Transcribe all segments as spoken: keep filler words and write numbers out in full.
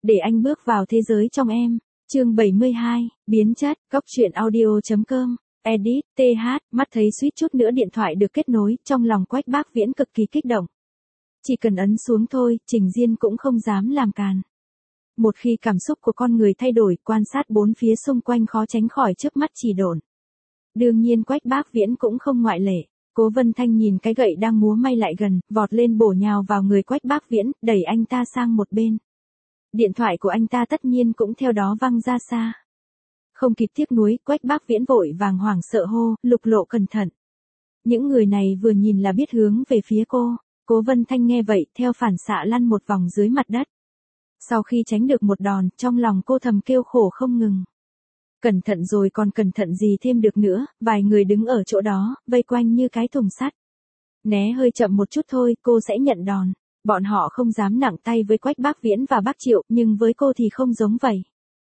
để anh bước vào thế giới trong em. Chương bảy mươi hai, biến chất, góc truyện audio.com, edit, th, mắt thấy suýt chút nữa điện thoại được kết nối, trong lòng Quách Bác Viễn cực kỳ kích động. Chỉ cần ấn xuống thôi, Trình Diên cũng không dám làm càn. Một khi cảm xúc của con người thay đổi, quan sát bốn phía xung quanh khó tránh khỏi chớp mắt chỉ độn. Đương nhiên Quách Bác Viễn cũng không ngoại lệ. Cố Vân Thanh nhìn cái gậy đang múa may lại gần, vọt lên bổ nhào vào người Quách Bác Viễn, đẩy anh ta sang một bên. Điện thoại của anh ta tất nhiên cũng theo đó văng ra xa. Không kịp tiếc nuối, Quách Bác Viễn vội vàng hoảng sợ hô, Lục Lộ cẩn thận. Những người này vừa nhìn là biết hướng về phía cô. Cố Vân Thanh nghe vậy, theo phản xạ lăn một vòng dưới mặt đất. Sau khi tránh được một đòn, trong lòng cô thầm kêu khổ không ngừng. Cẩn thận rồi còn cẩn thận gì thêm được nữa, vài người đứng ở chỗ đó, vây quanh như cái thùng sắt. Né hơi chậm một chút thôi, cô sẽ nhận đòn. Bọn họ không dám nặng tay với Quách Bác Viễn và bác Triệu, nhưng với cô thì không giống vậy.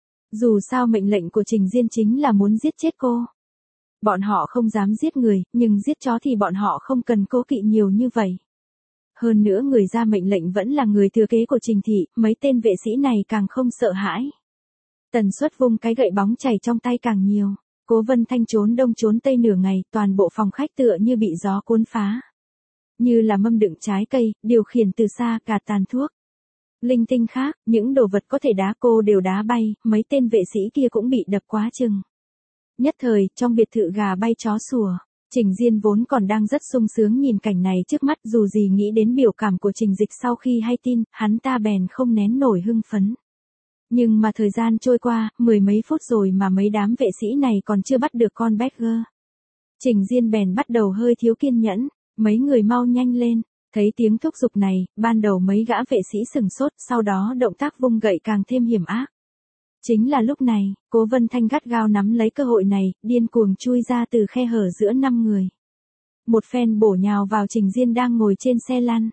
Dù sao mệnh lệnh của Trình Diên chính là muốn giết chết cô. Bọn họ không dám giết người, nhưng giết chó thì bọn họ không cần cố kỵ nhiều như vậy. Hơn nữa người ra mệnh lệnh vẫn là người thừa kế của Trình thị, mấy tên vệ sĩ này càng không sợ hãi. Tần suất vung cái gậy bóng chảy trong tay càng nhiều. Cố Vân Thanh trốn đông trốn tây nửa ngày, toàn bộ phòng khách tựa như bị gió cuốn phá. Như là mâm đựng trái cây, điều khiển từ xa, gạt tàn thuốc. Linh tinh khác, những đồ vật có thể đá cô đều đá bay, mấy tên vệ sĩ kia cũng bị đập quá chừng. Nhất thời, trong biệt thự gà bay chó sủa. Trình Diên vốn còn đang rất sung sướng nhìn cảnh này trước mắt, dù gì nghĩ đến biểu cảm của Trình Dịch sau khi hay tin, hắn ta bèn không nén nổi hưng phấn. Nhưng mà thời gian trôi qua, mười mấy phút rồi mà mấy đám vệ sĩ này còn chưa bắt được con Badger. Trình Diên bèn bắt đầu hơi thiếu kiên nhẫn, mấy người mau nhanh lên. Thấy tiếng thúc giục này, ban đầu mấy gã vệ sĩ sừng sốt, sau đó động tác vung gậy càng thêm hiểm ác. Chính là lúc này, Cố Vân Thanh gắt gao nắm lấy cơ hội này, điên cuồng chui ra từ khe hở giữa năm người. Một phen bổ nhào vào Trình Diên đang ngồi trên xe lăn.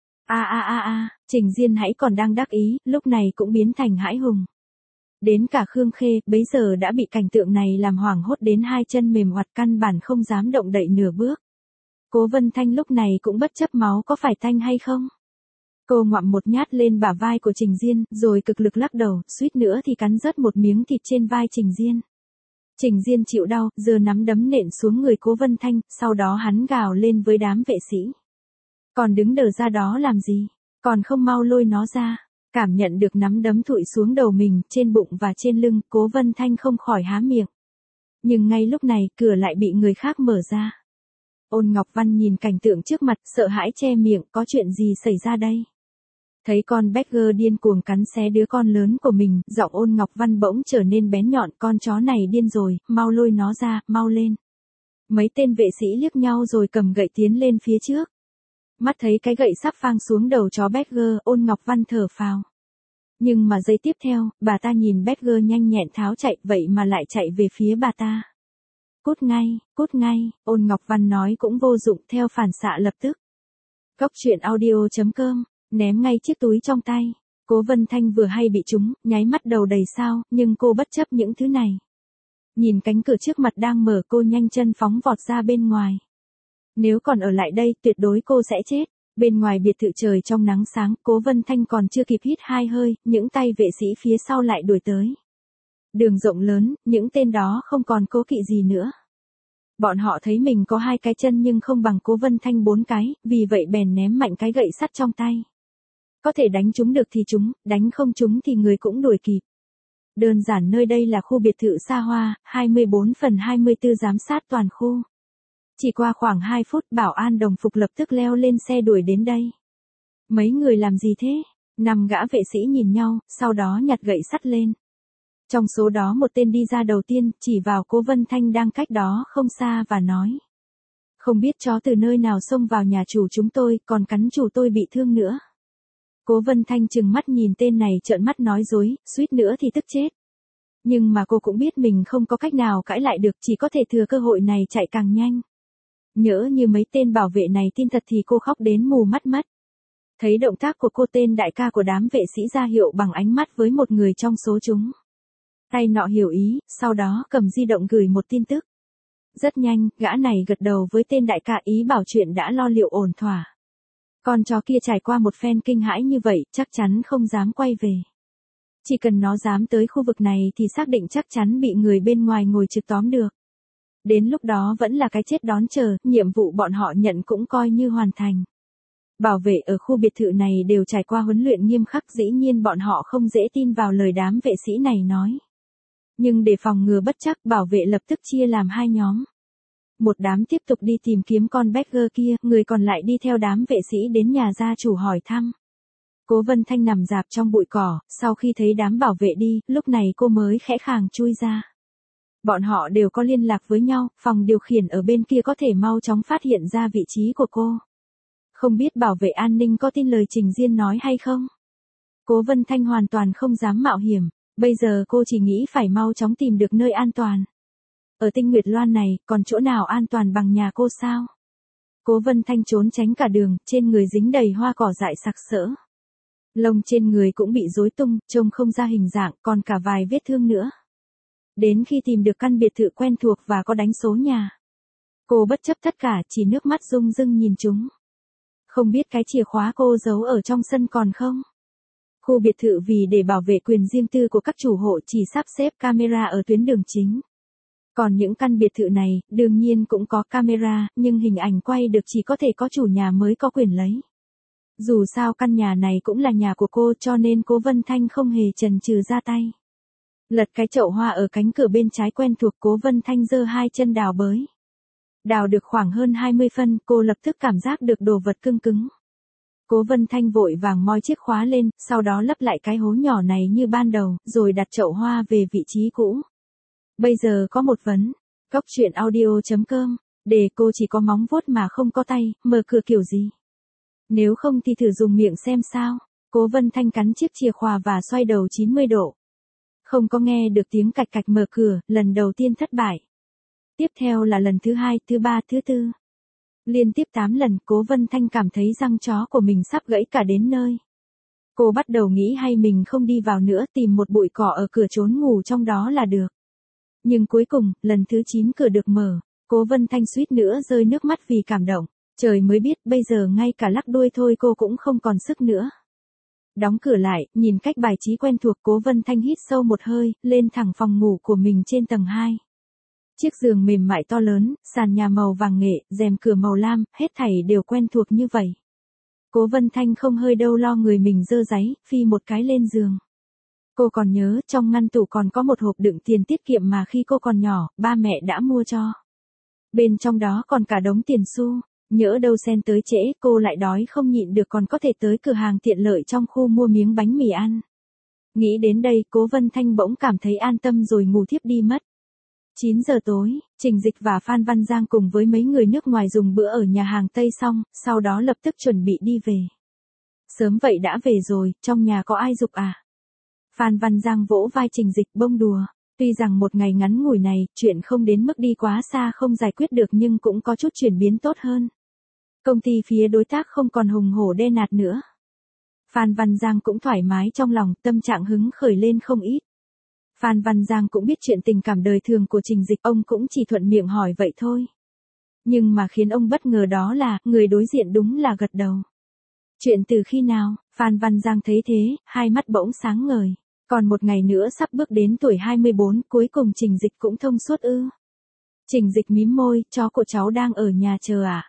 A a a a, Trình Diên hãy còn đang đắc ý, lúc này cũng biến thành hãi hùng. Đến cả Khương Khê, bấy giờ đã bị cảnh tượng này làm hoảng hốt đến hai chân mềm oặt, căn bản không dám động đậy nửa bước. Cố Vân Thanh lúc này cũng bất chấp máu có phải tanh hay không. Cô ngoạm một nhát lên bả vai của Trình Diên, rồi cực lực lắc đầu, suýt nữa thì cắn rớt một miếng thịt trên vai Trình Diên. Trình Diên chịu đau, giơ nắm đấm nện xuống người Cố Vân Thanh, sau đó hắn gào lên với đám vệ sĩ. Còn đứng đờ ra đó làm gì? Còn không mau lôi nó ra. Cảm nhận được nắm đấm thụi xuống đầu mình, trên bụng và trên lưng, Cố Vân Thanh không khỏi há miệng. Nhưng ngay lúc này, cửa lại bị người khác mở ra. Ôn Ngọc Văn nhìn cảnh tượng trước mặt, sợ hãi che miệng, có chuyện gì xảy ra đây? Thấy con Badger điên cuồng cắn xé đứa con lớn của mình, giọng Ôn Ngọc Văn bỗng trở nên bén nhọn, con chó này điên rồi, mau lôi nó ra, mau lên. Mấy tên vệ sĩ liếc nhau rồi cầm gậy tiến lên phía trước. Mắt thấy cái gậy sắp phang xuống đầu chó Badger, Ôn Ngọc Văn thở phào. Nhưng mà giây tiếp theo, bà ta nhìn Badger nhanh nhẹn tháo chạy, vậy mà lại chạy về phía bà ta. Cút ngay, cút ngay, Ôn Ngọc Văn nói cũng vô dụng, theo phản xạ lập tức. Góc truyện audio.com, ném ngay chiếc túi trong tay. Cố Vân Thanh vừa hay bị trúng, nháy mắt đầu đầy sao, nhưng cô bất chấp những thứ này. Nhìn cánh cửa trước mặt đang mở, cô nhanh chân phóng vọt ra bên ngoài. Nếu còn ở lại đây, tuyệt đối cô sẽ chết. Bên ngoài biệt thự trời trong nắng sáng, Cố Vân Thanh còn chưa kịp hít hai hơi, những tay vệ sĩ phía sau lại đuổi tới. Đường rộng lớn, những tên đó không còn cố kỵ gì nữa. Bọn họ thấy mình có hai cái chân nhưng không bằng Cố Vân Thanh bốn cái, vì vậy bèn ném mạnh cái gậy sắt trong tay. Có thể đánh chúng được thì chúng, đánh không chúng thì người cũng đuổi kịp. Đơn giản nơi đây là khu biệt thự xa hoa, hai mươi bốn phần hai mươi tư giám sát toàn khu. Chỉ qua khoảng hai phút, bảo an đồng phục lập tức leo lên xe đuổi đến đây. Mấy người làm gì thế? Năm gã vệ sĩ nhìn nhau, sau đó nhặt gậy sắt lên. Trong số đó một tên đi ra đầu tiên, chỉ vào Cố Vân Thanh đang cách đó không xa và nói. Không biết chó từ nơi nào xông vào nhà chủ chúng tôi, còn cắn chủ tôi bị thương nữa. Cố Vân Thanh trừng mắt nhìn tên này trợn mắt nói dối, suýt nữa thì tức chết. Nhưng mà cô cũng biết mình không có cách nào cãi lại được, chỉ có thể thừa cơ hội này chạy càng nhanh. Nhỡ như mấy tên bảo vệ này tin thật thì cô khóc đến mù mắt mất. Thấy động tác của cô, tên đại ca của đám vệ sĩ ra hiệu bằng ánh mắt với một người trong số chúng. Tay nọ hiểu ý, sau đó cầm di động gửi một tin tức. Rất nhanh, gã này gật đầu với tên đại ca, ý bảo chuyện đã lo liệu ổn thỏa. Con chó kia trải qua một phen kinh hãi như vậy, chắc chắn không dám quay về. Chỉ cần nó dám tới khu vực này thì xác định chắc chắn bị người bên ngoài ngồi trực tóm được. Đến lúc đó vẫn là cái chết đón chờ, nhiệm vụ bọn họ nhận cũng coi như hoàn thành. Bảo vệ ở khu biệt thự này đều trải qua huấn luyện nghiêm khắc, dĩ nhiên bọn họ không dễ tin vào lời đám vệ sĩ này nói. Nhưng để phòng ngừa bất trắc, bảo vệ lập tức chia làm hai nhóm. Một đám tiếp tục đi tìm kiếm con Badger kia, người còn lại đi theo đám vệ sĩ đến nhà gia chủ hỏi thăm. Cố Vân Thanh nằm rạp trong bụi cỏ, sau khi thấy đám bảo vệ đi, lúc này cô mới khẽ khàng chui ra. Bọn họ đều có liên lạc với nhau, phòng điều khiển ở bên kia có thể mau chóng phát hiện ra vị trí của cô. Không biết bảo vệ an ninh có tin lời Trình Diên nói hay không? Cố Vân Thanh hoàn toàn không dám mạo hiểm, bây giờ cô chỉ nghĩ phải mau chóng tìm được nơi an toàn. Ở Tinh Nguyệt Loan này, còn chỗ nào an toàn bằng nhà cô sao? Cố Vân Thanh trốn tránh cả đường, trên người dính đầy hoa cỏ dại sặc sỡ. Lông trên người cũng bị rối tung, trông không ra hình dạng, còn cả vài vết thương nữa. Đến khi tìm được căn biệt thự quen thuộc và có đánh số nhà, cô bất chấp tất cả, chỉ nước mắt rưng rưng nhìn chúng. Không biết cái chìa khóa cô giấu ở trong sân còn không? Khu biệt thự vì để bảo vệ quyền riêng tư của các chủ hộ chỉ sắp xếp camera ở tuyến đường chính. Còn những căn biệt thự này, đương nhiên cũng có camera, nhưng hình ảnh quay được chỉ có thể có chủ nhà mới có quyền lấy. Dù sao căn nhà này cũng là nhà của cô, cho nên Cố Vân Thanh không hề chần chừ ra tay. Lật cái chậu hoa ở cánh cửa bên trái quen thuộc, Cố Vân Thanh giơ hai chân đào bới. Đào được khoảng hơn hai mươi phân, cô lập tức cảm giác được đồ vật cứng cứng. Cố Vân Thanh vội vàng moi chiếc khóa lên, sau đó lấp lại cái hố nhỏ này như ban đầu, rồi đặt chậu hoa về vị trí cũ. Bây giờ có một vấn, Cóc truyện audio chấm com, để cô chỉ có móng vuốt mà không có tay, mở cửa kiểu gì? Nếu không thì thử dùng miệng xem sao. Cố Vân Thanh cắn chiếc chìa khóa và xoay đầu chín mươi độ. Không có nghe được tiếng cạch cạch mở cửa, lần đầu tiên thất bại. Tiếp theo là lần thứ hai, thứ ba, thứ tư. Liên tiếp tám lần, Cố Vân Thanh cảm thấy răng chó của mình sắp gãy cả đến nơi. Cô bắt đầu nghĩ hay mình không đi vào nữa, tìm một bụi cỏ ở cửa trốn ngủ trong đó là được. Nhưng cuối cùng, lần thứ chín cửa được mở, Cố Vân Thanh suýt nữa rơi nước mắt vì cảm động. Trời mới biết, bây giờ ngay cả lắc đuôi thôi cô cũng không còn sức nữa. Đóng cửa lại, nhìn cách bài trí quen thuộc, Cố Vân Thanh hít sâu một hơi, lên thẳng phòng ngủ của mình trên tầng hai. Chiếc giường mềm mại to lớn, sàn nhà màu vàng nghệ, rèm cửa màu lam, hết thảy đều quen thuộc như vậy. Cố Vân Thanh không hơi đâu lo người mình dơ dáy, phi một cái lên giường. Cô còn nhớ, trong ngăn tủ còn có một hộp đựng tiền tiết kiệm mà khi cô còn nhỏ, ba mẹ đã mua cho. Bên trong đó còn cả đống tiền xu. Nhỡ đâu sen tới trễ, cô lại đói không nhịn được còn có thể tới cửa hàng tiện lợi trong khu mua miếng bánh mì ăn. Nghĩ đến đây, Cố Vân Thanh bỗng cảm thấy an tâm rồi ngủ thiếp đi mất. chín giờ tối, Trình Dịch và Phan Văn Giang cùng với mấy người nước ngoài dùng bữa ở nhà hàng Tây xong, sau đó lập tức chuẩn bị đi về. Sớm vậy đã về rồi, trong nhà có ai giục à? Phan Văn Giang vỗ vai Trình Dịch bông đùa. Tuy rằng một ngày ngắn ngủi này, chuyện không đến mức đi quá xa không giải quyết được nhưng cũng có chút chuyển biến tốt hơn. Công ty phía đối tác không còn hùng hổ đe nạt nữa. Phan Văn Giang cũng thoải mái trong lòng, tâm trạng hứng khởi lên không ít. Phan Văn Giang cũng biết chuyện tình cảm đời thường của Trình Dịch, ông cũng chỉ thuận miệng hỏi vậy thôi. Nhưng mà khiến ông bất ngờ đó là, người đối diện đúng là gật đầu. Chuyện từ khi nào? Phan Văn Giang thấy thế, hai mắt bỗng sáng ngời. Còn một ngày nữa sắp bước đến tuổi hai mươi bốn, cuối cùng Trình Dịch cũng thông suốt ư. Trình Dịch mím môi, chó của cháu đang ở nhà chờ à?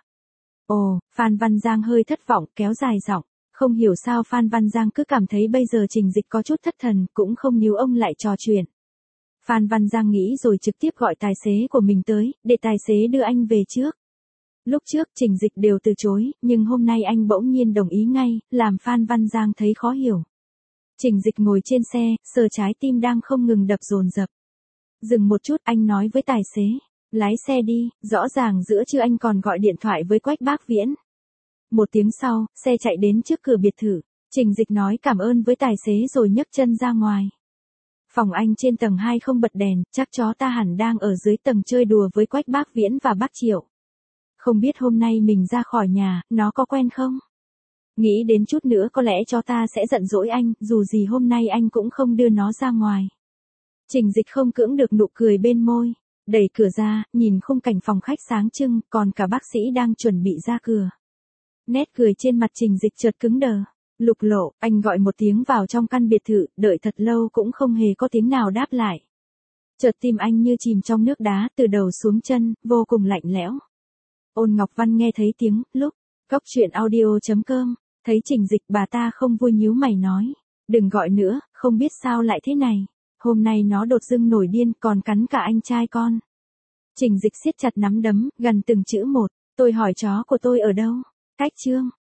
Ồ, Phan Văn Giang hơi thất vọng, kéo dài giọng. Không hiểu sao Phan Văn Giang cứ cảm thấy bây giờ Trình Dịch có chút thất thần, cũng không níu ông lại trò chuyện. Phan Văn Giang nghĩ rồi trực tiếp gọi tài xế của mình tới, để tài xế đưa anh về trước. Lúc trước Trình Dịch đều từ chối, nhưng hôm nay anh bỗng nhiên đồng ý ngay, làm Phan Văn Giang thấy khó hiểu. Trình Dịch ngồi trên xe, sờ trái tim đang không ngừng đập dồn dập. Dừng một chút, anh nói với tài xế. Lái xe đi, rõ ràng giữa trưa anh còn gọi điện thoại với Quách Bác Viễn. Một tiếng sau, xe chạy đến trước cửa biệt thự. Trình Dịch nói cảm ơn với tài xế rồi nhấc chân ra ngoài. Phòng anh trên tầng hai không bật đèn, chắc chó ta hẳn đang ở dưới tầng chơi đùa với Quách Bác Viễn và bác Triệu. Không biết hôm nay mình ra khỏi nhà, nó có quen không? Nghĩ đến chút nữa có lẽ chó ta sẽ giận dỗi anh, dù gì hôm nay anh cũng không đưa nó ra ngoài. Trình Dịch không cưỡng được nụ cười bên môi. Đẩy cửa ra, nhìn khung cảnh phòng khách sáng trưng, còn cả bác sĩ đang chuẩn bị ra cửa. Nét cười trên mặt Trình Dịch chợt cứng đờ. Lục Lộ, anh gọi một tiếng vào trong căn biệt thự, đợi thật lâu cũng không hề có tiếng nào đáp lại. Chợt tim anh như chìm trong nước đá, từ đầu xuống chân, vô cùng lạnh lẽo. Ôn Ngọc Văn nghe thấy tiếng, lúc, cóc truyện audio chấm com, thấy Trình Dịch, bà ta không vui nhíu mày nói. Đừng gọi nữa, không biết sao lại thế này. Hôm nay nó đột dưng nổi điên, còn cắn cả anh trai con. Trình Dịch siết chặt nắm đấm, gần từng chữ một. Tôi hỏi chó của tôi ở đâu? Cách Trương.